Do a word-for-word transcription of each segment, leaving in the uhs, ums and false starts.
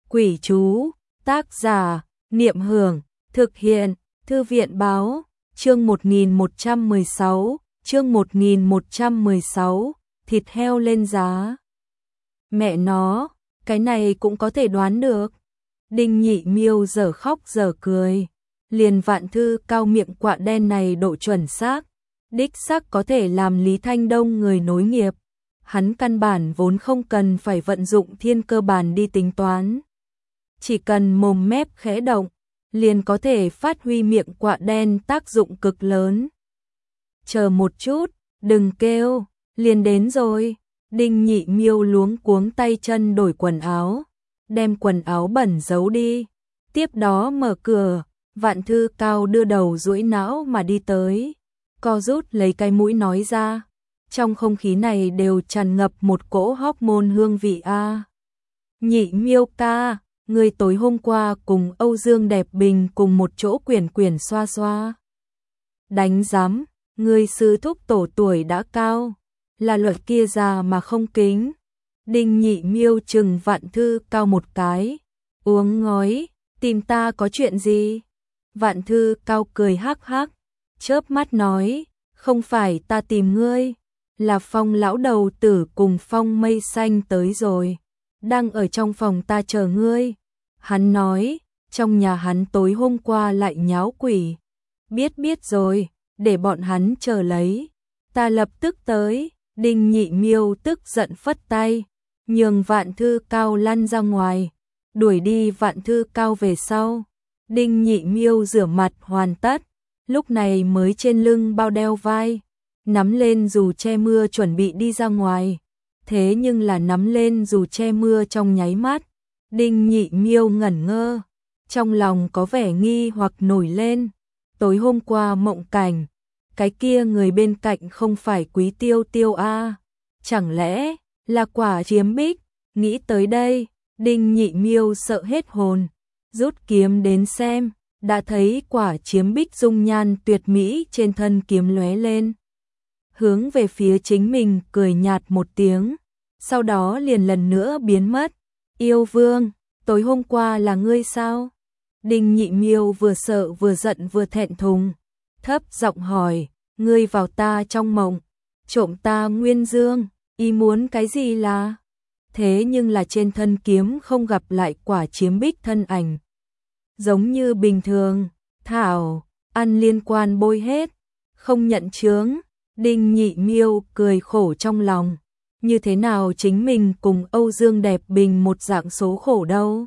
Quỷ chú, tác giả, Niệm Hưởng, thực hiện, Thư viện báo, chương một nghìn một trăm mười sáu, chương một nghìn một trăm mười sáu, thịt heo lên giá. Mẹ nó, cái này cũng có thể đoán được. Đinh Nhị Miêu dở khóc dở cười, liền Vạn Thư Cao miệng quạ đen này độ chuẩn xác, đích xác có thể làm Lý Thanh Đông người nối nghiệp. Hắn căn bản vốn không cần phải vận dụng thiên cơ bản đi tính toán. Chỉ cần mồm mép khẽ động, liền có thể phát huy miệng quạ đen tác dụng cực lớn. Chờ một chút, đừng kêu, liền đến rồi. Đinh Nhị Miêu luống cuống tay chân đổi quần áo, đem quần áo bẩn giấu đi. Tiếp đó mở cửa, Vạn Thư Cao đưa đầu duỗi não mà đi tới, co rút lấy cái mũi nói ra. Trong không khí này đều tràn ngập một cỗ hormone hương vị a. À. Nhị Miêu ca, người tối hôm qua cùng Âu Dương Đẹp Bình cùng một chỗ quyển quyển xoa xoa. Đánh giám, người sư thúc tổ tuổi đã cao, là luật kia già mà không kính. Đinh Nhị Miêu chừng Vạn Thư Cao một cái, uống ngói, tìm ta có chuyện gì? Vạn Thư Cao cười hắc hắc, chớp mắt nói, không phải ta tìm ngươi, là Phong lão đầu tử cùng Phong Mây Xanh tới rồi, đang ở trong phòng ta chờ ngươi. Hắn nói, trong nhà hắn tối hôm qua lại nháo quỷ. Biết biết rồi, để bọn hắn chờ lấy, ta lập tức tới. Đinh Nhị Miêu tức giận phất tay, nhường Vạn Thư Cao lăn ra ngoài, đuổi đi Vạn Thư Cao về sau. Đinh Nhị Miêu rửa mặt hoàn tất, lúc này mới trên lưng bao đeo vai, nắm lên dù che mưa chuẩn bị đi ra ngoài. Thế nhưng là nắm lên dù che mưa trong nháy mắt, Đinh Nhị Miêu ngẩn ngơ, trong lòng có vẻ nghi hoặc nổi lên. Tối hôm qua mộng cảnh, cái kia người bên cạnh không phải Quý Tiêu Tiêu a? À? Chẳng lẽ là Quả Chiếm Bích? Nghĩ tới đây, Đinh Nhị Miêu sợ hết hồn, rút kiếm đến xem, đã thấy Quả Chiếm Bích dung nhan tuyệt mỹ trên thân kiếm lóe lên, hướng về phía chính mình cười nhạt một tiếng, sau đó liền lần nữa biến mất. Yêu Vương, tối hôm qua là ngươi sao? Đinh Nhị Miêu vừa sợ vừa giận vừa thẹn thùng, thấp giọng hỏi, ngươi vào ta trong mộng, trộm ta nguyên dương, ý muốn cái gì là? Thế nhưng là trên thân kiếm không gặp lại Quả Chiếm Bích thân ảnh. Giống như bình thường, thảo, ăn liên quan bôi hết, không nhận chướng. Đinh Nhị Miêu cười khổ trong lòng, như thế nào chính mình cùng Âu Dương Đẹp Bình một dạng số khổ đâu.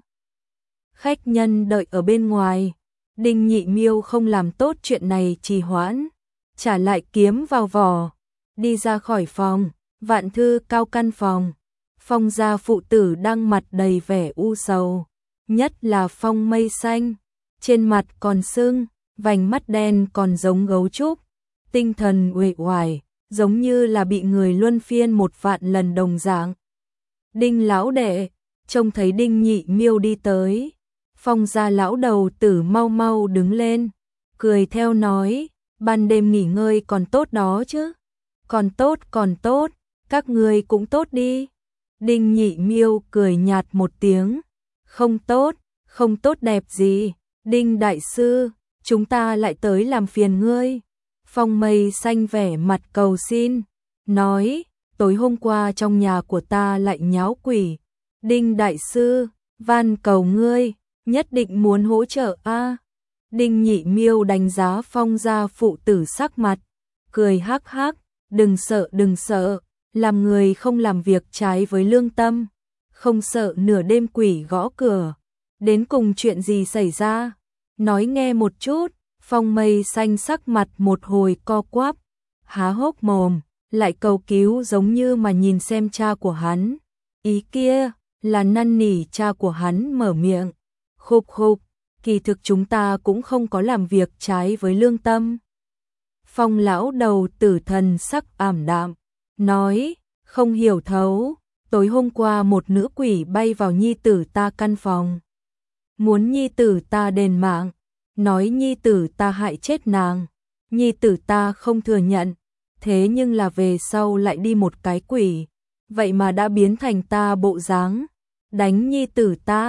Khách nhân đợi ở bên ngoài, Đinh Nhị Miêu không làm tốt chuyện này trì hoãn, trả lại kiếm vào vỏ, đi ra khỏi phòng. Vạn Thư Cao căn phòng, Phong gia phụ tử đang mặt đầy vẻ u sầu, nhất là Phong Mây Xanh, trên mặt còn sưng, vành mắt đen còn giống gấu trúc, tinh thần uể oải, giống như là bị người luân phiên một vạn lần đồng dạng. Đinh lão đệ, trông thấy Đinh Nhị Miêu đi tới, Phong gia lão đầu tử mau mau đứng lên, cười theo nói, ban đêm nghỉ ngơi còn tốt đó chứ? Còn tốt còn tốt, các ngươi cũng tốt đi. Đinh Nhị Miêu cười nhạt một tiếng, không tốt, không tốt đẹp gì. Đinh đại sư, chúng ta lại tới làm phiền ngươi. Phong Mây Xanh vẻ mặt cầu xin, nói, tối hôm qua trong nhà của ta lại nháo quỷ. Đinh đại sư, van cầu ngươi, nhất định muốn hỗ trợ a. À? Đinh Nhị Miêu đánh giá Phong gia phụ tử sắc mặt, cười hắc hắc, đừng sợ đừng sợ, làm người không làm việc trái với lương tâm, không sợ nửa đêm quỷ gõ cửa. Đến cùng chuyện gì xảy ra? Nói nghe một chút. Phong Mây Xanh sắc mặt một hồi co quắp, há hốc mồm, lại cầu cứu giống như mà nhìn xem cha của hắn. Ý kia là năn nỉ cha của hắn mở miệng. Khục khục, kỳ thực chúng ta cũng không có làm việc trái với lương tâm. Phong lão đầu tử thần sắc ảm đạm, nói, không hiểu thấu, tối hôm qua một nữ quỷ bay vào nhi tử ta căn phòng, muốn nhi tử ta đền mạng, nói nhi tử ta hại chết nàng, nhi tử ta không thừa nhận, thế nhưng là về sau lại đi một cái quỷ, vậy mà đã biến thành ta bộ dáng, đánh nhi tử ta,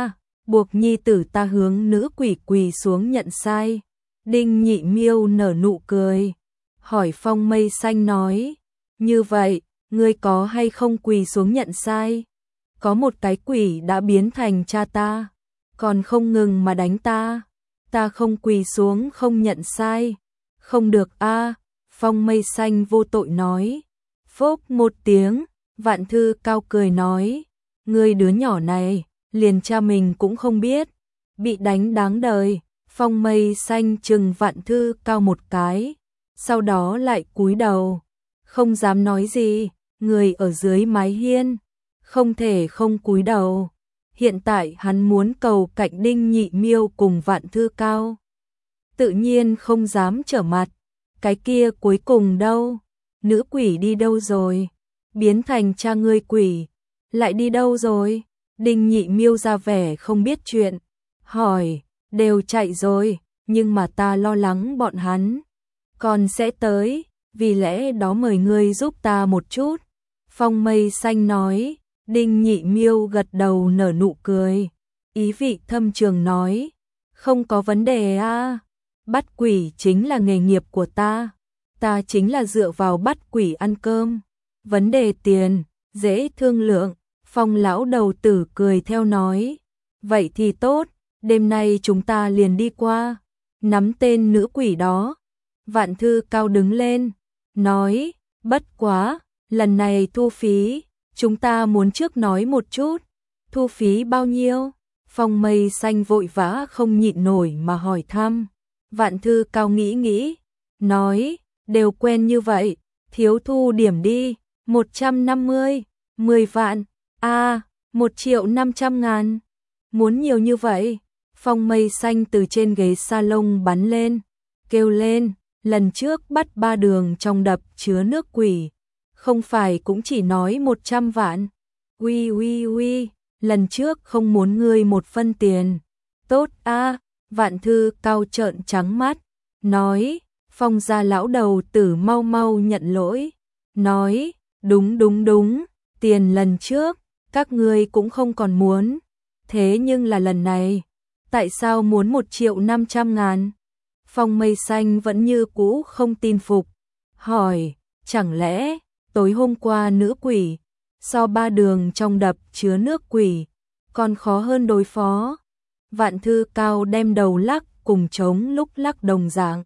buộc nhi tử ta hướng nữ quỷ quỳ xuống nhận sai. Đinh Nhị Miêu nở nụ cười, hỏi Phong Mây Xanh nói, như vậy, ngươi có hay không quỳ xuống nhận sai? Có một cái quỷ đã biến thành cha ta, còn không ngừng mà đánh ta, ta không quỳ xuống không nhận sai, không được a. Phong Mây Xanh vô tội nói. Phốc một tiếng, Vạn Thư Cao cười nói, ngươi đứa nhỏ này, liền cha mình cũng không biết, bị đánh đáng đời. Phong Mây Xanh chừng Vạn Thư Cao một cái, sau đó lại cúi đầu, không dám nói gì. Người ở dưới mái hiên, không thể không cúi đầu. Hiện tại hắn muốn cầu cạnh Đinh Nhị Miêu cùng Vạn Thư Cao, tự nhiên không dám trở mặt. Cái kia cuối cùng đâu? Nữ quỷ đi đâu rồi? Biến thành cha ngươi quỷ, lại đi đâu rồi? Đinh Nhị Miêu ra vẻ không biết chuyện, hỏi, đều chạy rồi, nhưng mà ta lo lắng bọn hắn còn sẽ tới, vì lẽ đó mời ngươi giúp ta một chút. Phong Mây Xanh nói. Đinh Nhị Miêu gật đầu nở nụ cười, ý vị thâm trường nói, không có vấn đề a, bắt quỷ chính là nghề nghiệp của ta, ta chính là dựa vào bắt quỷ ăn cơm, vấn đề tiền, dễ thương lượng. Phong lão đầu tử cười theo nói, vậy thì tốt, đêm nay chúng ta liền đi qua, nắm tên nữ quỷ đó. Vạn Thư Cao đứng lên, nói, bất quá, lần này thu phí, chúng ta muốn trước nói một chút, thu phí bao nhiêu? Phong Mây Xanh vội vã không nhịn nổi mà hỏi thăm. Vạn Thư Cao nghĩ nghĩ, nói, đều quen như vậy, thiếu thu điểm đi, một trăm năm mươi, mười vạn, a, à, một triệu năm trăm ngàn, muốn nhiều như vậy? Phong Mây Xanh từ trên ghế salon bắn lên, kêu lên, lần trước bắt ba đường trong đập chứa nước quỷ, không phải cũng chỉ nói một trăm vạn. Uy uy uy, lần trước không muốn ngươi một phân tiền. Tốt a. Vạn Thư Cao trợn trắng mắt, nói, Phong gia lão đầu tử mau mau nhận lỗi, nói, đúng đúng đúng, tiền lần trước, các ngươi cũng không còn muốn, thế nhưng là lần này, tại sao muốn một triệu năm trăm ngàn? Phong Mây Xanh vẫn như cũ không tin phục, hỏi, chẳng lẽ tối hôm qua nữ quỷ, so ba đường trong đập chứa nước quỷ, còn khó hơn đối phó? Vạn Thư Cao đem đầu lắc cùng trống lúc lắc đồng dạng,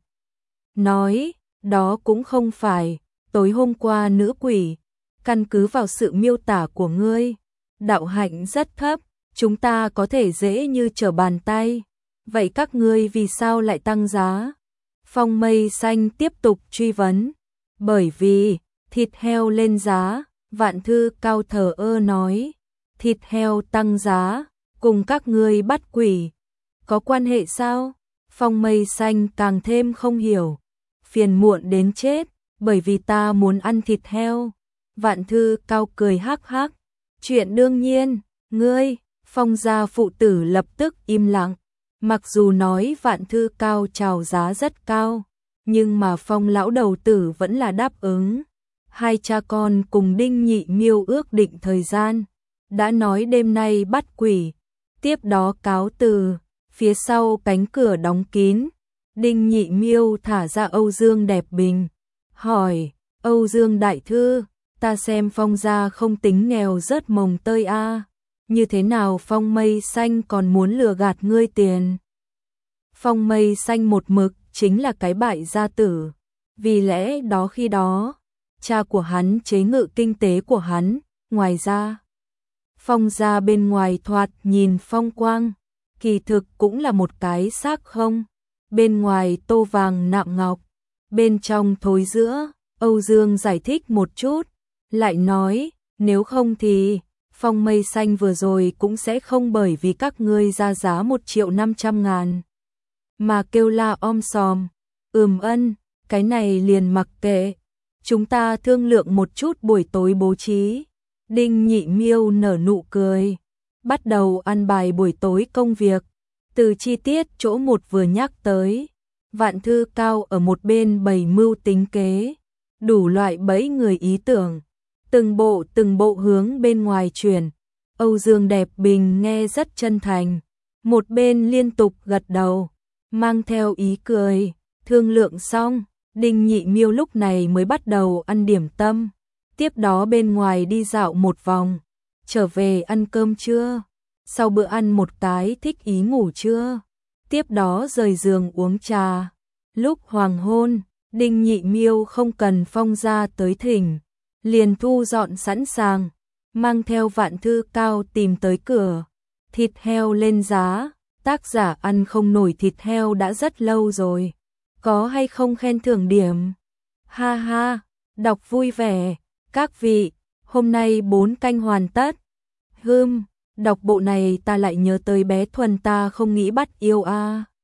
nói, đó cũng không phải, tối hôm qua nữ quỷ, căn cứ vào sự miêu tả của ngươi, đạo hạnh rất thấp, chúng ta có thể dễ như trở bàn tay, vậy các ngươi vì sao lại tăng giá? Phong Mây Xanh tiếp tục truy vấn, bởi vì thịt heo lên giá. Vạn Thư Cao thờ ơ nói, thịt heo tăng giá, cùng các ngươi bắt quỷ, có quan hệ sao? Phong Mây Xanh càng thêm không hiểu, phiền muộn đến chết, bởi vì ta muốn ăn thịt heo. Vạn Thư Cao cười hắc hắc, chuyện đương nhiên, ngươi. Phong gia phụ tử lập tức im lặng, mặc dù nói Vạn Thư Cao chào giá rất cao, nhưng mà Phong lão đầu tử vẫn là đáp ứng. Hai cha con cùng Đinh Nhị Miêu ước định thời gian, đã nói đêm nay bắt quỷ, tiếp đó cáo từ. Phía sau cánh cửa đóng kín, Đinh Nhị Miêu thả ra Âu Dương Đẹp Bình, hỏi, Âu Dương đại thư, ta xem Phong gia không tính nghèo rớt mồng tơi a, như thế nào Phong Mây Xanh còn muốn lừa gạt ngươi tiền? Phong Mây Xanh một mực chính là cái bại gia tử, vì lẽ đó khi đó, cha của hắn chế ngự kinh tế của hắn, ngoài ra, Phong gia bên ngoài thoạt nhìn phong quang, kỳ thực cũng là một cái xác không, bên ngoài tô vàng nạm ngọc, bên trong thối giữa. Âu Dương giải thích một chút, lại nói, nếu không thì Phong Mây Xanh vừa rồi cũng sẽ không bởi vì các ngươi ra giá một triệu năm trăm ngàn mà kêu la om sòm. Ừm ân, cái này liền mặc kệ, chúng ta thương lượng một chút buổi tối bố trí. Đinh Nhị Miêu nở nụ cười, bắt đầu ăn bài buổi tối công việc, từ chi tiết chỗ một vừa nhắc tới. Vạn Thư Cao ở một bên bày mưu tính kế, đủ loại bẫy người ý tưởng, từng bộ từng bộ hướng bên ngoài truyền. Âu Dương Đẹp Bình nghe rất chân thành, Một bên liên tục gật đầu, mang theo ý cười, thương lượng xong, Đinh Nhị Miêu lúc này mới bắt đầu ăn điểm tâm, tiếp đó bên ngoài đi dạo một vòng, trở về ăn cơm trưa, sau bữa ăn một cái thích ý ngủ trưa, tiếp đó rời giường uống trà. Lúc hoàng hôn, Đinh Nhị Miêu không cần Phong gia tới thỉnh, liền thu dọn sẵn sàng, mang theo Vạn Thư Cao tìm tới cửa. Thịt heo lên giá, tác giả ăn không nổi thịt heo đã rất lâu rồi, có hay không khen thưởng điểm? Ha ha, đọc vui vẻ, các vị, hôm nay bốn canh hoàn tất. Hưm, đọc bộ này ta lại nhớ tới bé Thuần ta không nghĩ bắt yêu a. À.